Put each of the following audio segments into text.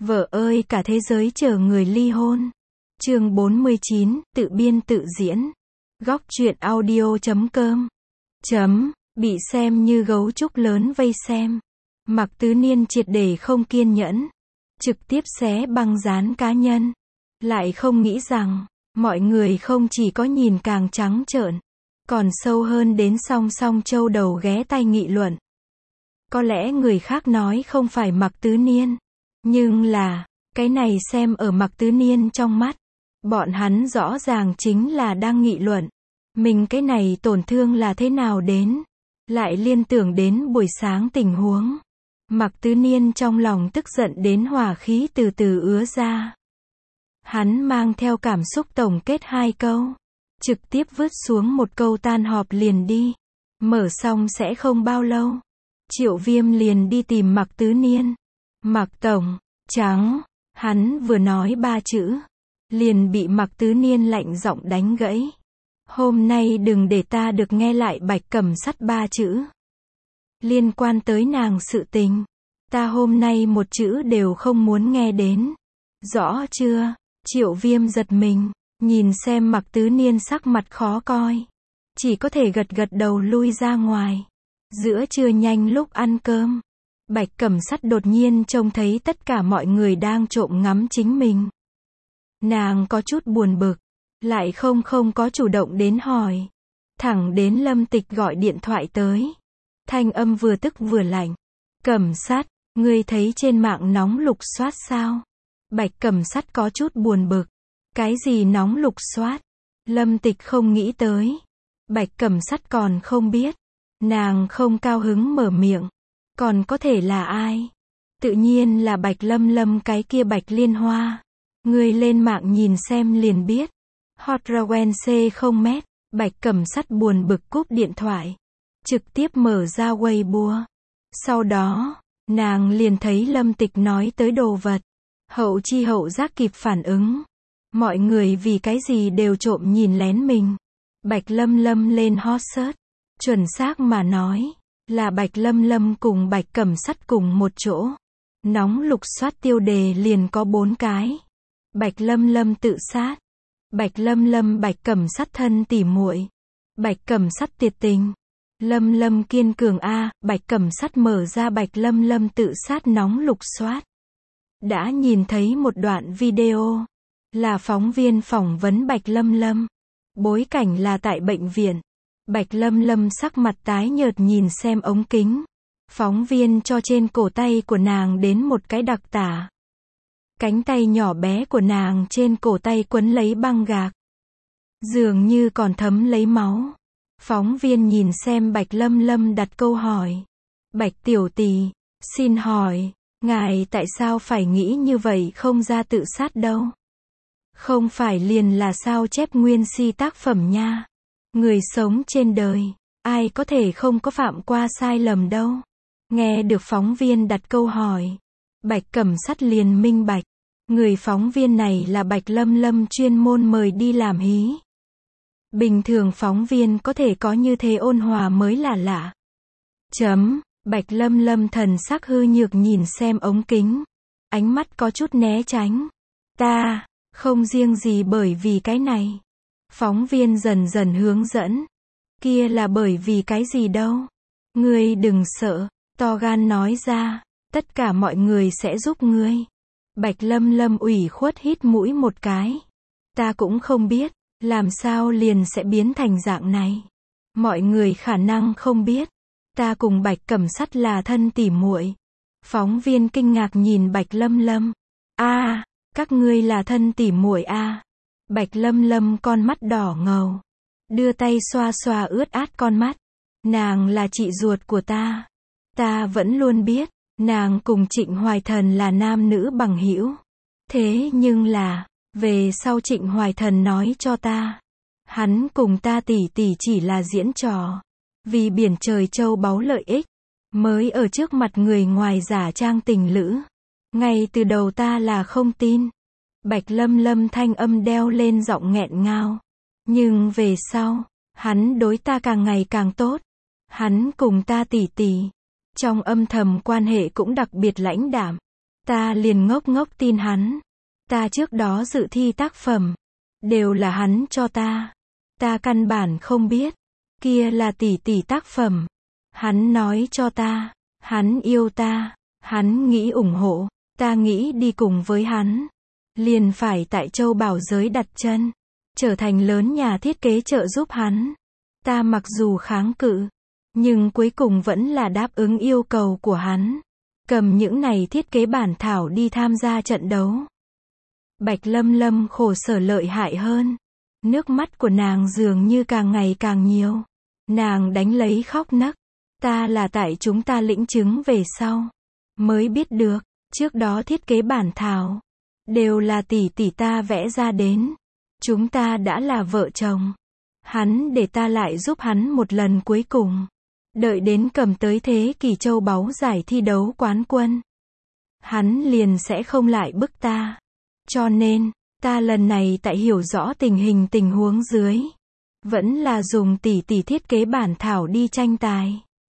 Vợ ơi cả thế giới chờ người ly hôn. Chương 49, tự biên tự diễn. Góc truyện audio.com. Bị xem như gấu trúc lớn vây xem. Mạc Tứ Niên triệt để không kiên nhẫn. Trực tiếp xé băng dán cá nhân. Lại không nghĩ rằng, mọi người không chỉ có nhìn càng trắng trợn, còn sâu hơn đến song song châu đầu ghé tai nghị luận. Có lẽ người khác nói không phải Mạc Tứ Niên. Nhưng là, cái này xem ở Mạc Tứ Niên trong mắt. Bọn hắn rõ ràng chính là đang nghị luận. Mình cái này tổn thương là thế nào đến. Lại liên tưởng đến buổi sáng tình huống. Mạc Tứ Niên trong lòng tức giận đến hỏa khí từ từ ứa ra. Hắn mang theo cảm xúc tổng kết 2 câu. Trực tiếp vứt xuống một câu tan họp liền đi. Mở xong sẽ không bao lâu. Triệu Viêm liền đi tìm Mạc Tứ Niên. Mạc Tổng, trắng. Hắn vừa nói 3 chữ. Liền bị Mạc Tứ Niên lạnh giọng đánh gãy. Hôm nay đừng để ta được nghe lại Bạch Cẩm Sắt 3 chữ. Liên quan tới nàng sự tình. Ta hôm nay một chữ đều không muốn nghe đến. Rõ chưa? Triệu Viêm giật mình. Nhìn xem Mạc Tứ Niên sắc mặt khó coi. Chỉ có thể gật gật đầu lui ra ngoài. Giữa trưa nhanh lúc ăn cơm. Bạch Cẩm Sắt đột nhiên trông thấy tất cả mọi người đang trộm ngắm chính mình. Nàng có chút buồn bực. Lại không có chủ động đến hỏi. Thẳng đến Lâm Tịch gọi điện thoại tới. Thanh âm vừa tức vừa lạnh. Cẩm Sắt, ngươi thấy trên mạng nóng lục soát sao? Bạch Cẩm Sắt có chút buồn bực. Cái gì nóng lục soát? Lâm Tịch không nghĩ tới. Bạch Cẩm Sắt còn không biết. Nàng không cao hứng mở miệng. Còn có thể là ai? Tự nhiên là Bạch Lâm Lâm cái kia Bạch Liên Hoa. Ngươi lên mạng nhìn xem liền biết. Hot Rawen C0m. Bạch Cẩm Sắt buồn bực cúp điện thoại. Trực tiếp mở ra Weibo. Sau đó, nàng liền thấy Lâm Tịch nói tới đồ vật. Hậu chi hậu giác kịp phản ứng. Mọi người vì cái gì đều trộm nhìn lén mình. Bạch Lâm Lâm lên hot search. Chuẩn xác mà nói, là Bạch Lâm Lâm cùng Bạch Cẩm Sắt cùng một chỗ. Nóng lục soát tiêu đề liền có 4 cái. Bạch Lâm Lâm tự sát. Bạch Lâm Lâm Bạch Cẩm Sắt thân tỉ muội. Bạch Cẩm Sắt tuyệt tình. Lâm Lâm kiên cường a, Bạch Cẩm Sắt mở ra Bạch Lâm Lâm tự sát nóng lục soát. Đã nhìn thấy một đoạn video. Là phóng viên phỏng vấn Bạch Lâm Lâm. Bối cảnh là tại bệnh viện. Bạch Lâm Lâm sắc mặt tái nhợt nhìn xem ống kính. Phóng viên cho trên cổ tay của nàng đến một cái đặc tả. Cánh tay nhỏ bé của nàng trên cổ tay quấn lấy băng gạc. Dường như còn thấm lấy máu. Phóng viên nhìn xem Bạch Lâm Lâm đặt câu hỏi. Bạch tiểu tỷ, xin hỏi, ngài tại sao phải nghĩ như vậy không ra tự sát đâu? Không phải liền là sao chép nguyên si tác phẩm nha. Người sống trên đời, ai có thể không có phạm qua sai lầm đâu. Nghe được phóng viên đặt câu hỏi. Bạch Cẩm Sắt liền minh bạch. Người phóng viên này là Bạch Lâm Lâm chuyên môn mời đi làm hí. Bình thường phóng viên có thể có như thế ôn hòa mới là lạ. Bạch Lâm Lâm thần sắc hư nhược nhìn xem ống kính. Ánh mắt có chút né tránh. Ta, không riêng gì bởi vì cái này. Phóng viên dần dần hướng dẫn. Kia là bởi vì cái gì đâu. Ngươi đừng sợ, to gan nói ra. Tất cả mọi người sẽ giúp ngươi. Bạch Lâm Lâm ủy khuất hít mũi một cái. Ta cũng không biết, làm sao liền sẽ biến thành dạng này. Mọi người khả năng không biết. Ta cùng Bạch Cẩm Sắt là thân tỉ muội. Phóng viên kinh ngạc nhìn Bạch Lâm Lâm. A, các ngươi là thân tỉ muội a? Bạch Lâm Lâm con mắt đỏ ngầu. Đưa tay xoa xoa ướt át con mắt. Nàng là chị ruột của ta. Ta vẫn luôn biết. Nàng cùng Trịnh Hoài Thần là nam nữ bằng hữu. Thế nhưng là, về sau Trịnh Hoài Thần nói cho ta. Hắn cùng ta tỷ tỷ chỉ là diễn trò. Vì biển trời châu báu lợi ích. Mới ở trước mặt người ngoài giả trang tình lữ. Ngay từ đầu ta là không tin. Bạch Lâm Lâm thanh âm đeo lên giọng nghẹn ngào. Nhưng về sau, hắn đối ta càng ngày càng tốt. Hắn cùng ta tỷ tỷ. Trong âm thầm quan hệ cũng đặc biệt lãnh đạm. Ta liền ngốc ngốc tin hắn. Ta trước đó dự thi tác phẩm, đều là hắn cho ta. Ta căn bản không biết, kia là tỷ tỷ tác phẩm. Hắn nói cho ta, hắn yêu ta, hắn nghĩ ủng hộ, ta nghĩ đi cùng với hắn. Liền phải tại châu bảo giới đặt chân, trở thành lớn nhà thiết kế trợ giúp hắn. Ta mặc dù kháng cự, nhưng cuối cùng vẫn là đáp ứng yêu cầu của hắn. Cầm những này thiết kế bản thảo đi tham gia trận đấu. Bạch Lâm Lâm khổ sở lợi hại hơn. Nước mắt của nàng dường như càng ngày càng nhiều. Nàng đánh lấy khóc nấc. Ta là tại chúng ta lĩnh chứng về sau, mới biết được, trước đó thiết kế bản thảo, đều là tỷ tỷ ta vẽ ra đến. Chúng ta đã là vợ chồng. Hắn để ta lại giúp hắn một lần cuối cùng. Đợi đến cầm tới thế kỷ châu báu giải thi đấu quán quân. Hắn liền sẽ không lại bức ta. Cho nên, ta lần này tại hiểu rõ tình hình tình huống dưới. Vẫn là dùng tỷ tỷ thiết kế bản thảo đi tranh tài.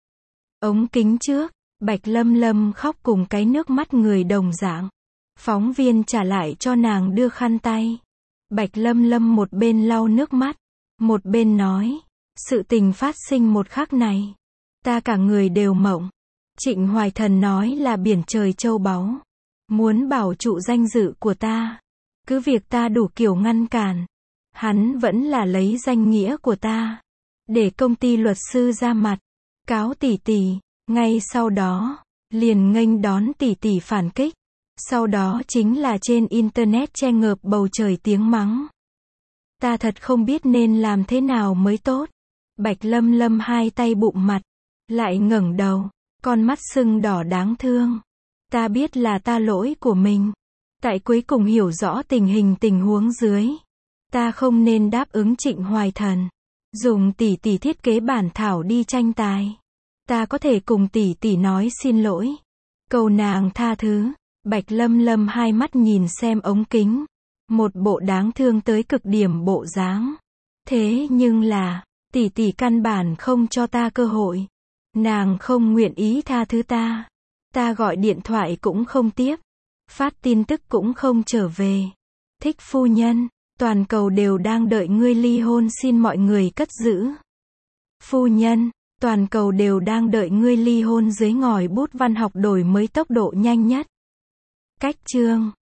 Ống kính trước, Bạch Lâm Lâm khóc cùng cái nước mắt người đồng dạng. Phóng viên trả lại cho nàng đưa khăn tay. Bạch Lâm Lâm một bên lau nước mắt, một bên nói, sự tình phát sinh một khắc này. Ta cả người đều mộng. Trịnh Hoài Thần nói là biển trời châu báu. Muốn bảo trụ danh dự của ta. Cứ việc ta đủ kiểu ngăn cản. Hắn vẫn là lấy danh nghĩa của ta. Để công ty luật sư ra mặt. Cáo tỷ tỷ. Ngay sau đó, liền nghênh đón tỷ tỷ phản kích. Sau đó chính là trên internet che ngợp bầu trời tiếng mắng. Ta thật không biết nên làm thế nào mới tốt. Bạch Lâm Lâm hai tay bụng mặt. Lại ngẩng đầu. Con mắt sưng đỏ đáng thương. Ta biết là ta lỗi của mình. Tại cuối cùng hiểu rõ tình hình tình huống dưới. Ta không nên đáp ứng Trịnh Hoài Thần. Dùng tỷ tỷ thiết kế bản thảo đi tranh tài. Ta có thể cùng tỷ tỷ nói xin lỗi. Cầu nàng tha thứ. Bạch Lâm Lâm hai mắt nhìn xem ống kính. Một bộ đáng thương tới cực điểm bộ dáng. Thế nhưng là, tỷ tỷ căn bản không cho ta cơ hội. Nàng không nguyện ý tha thứ ta. Ta gọi điện thoại cũng không tiếp. Phát tin tức cũng không trở về. Thích phu nhân, toàn cầu đều đang đợi ngươi ly hôn, xin mọi người cất giữ. Phu nhân, toàn cầu đều đang đợi ngươi ly hôn dưới ngòi bút văn học đổi mới tốc độ nhanh nhất. Cách chương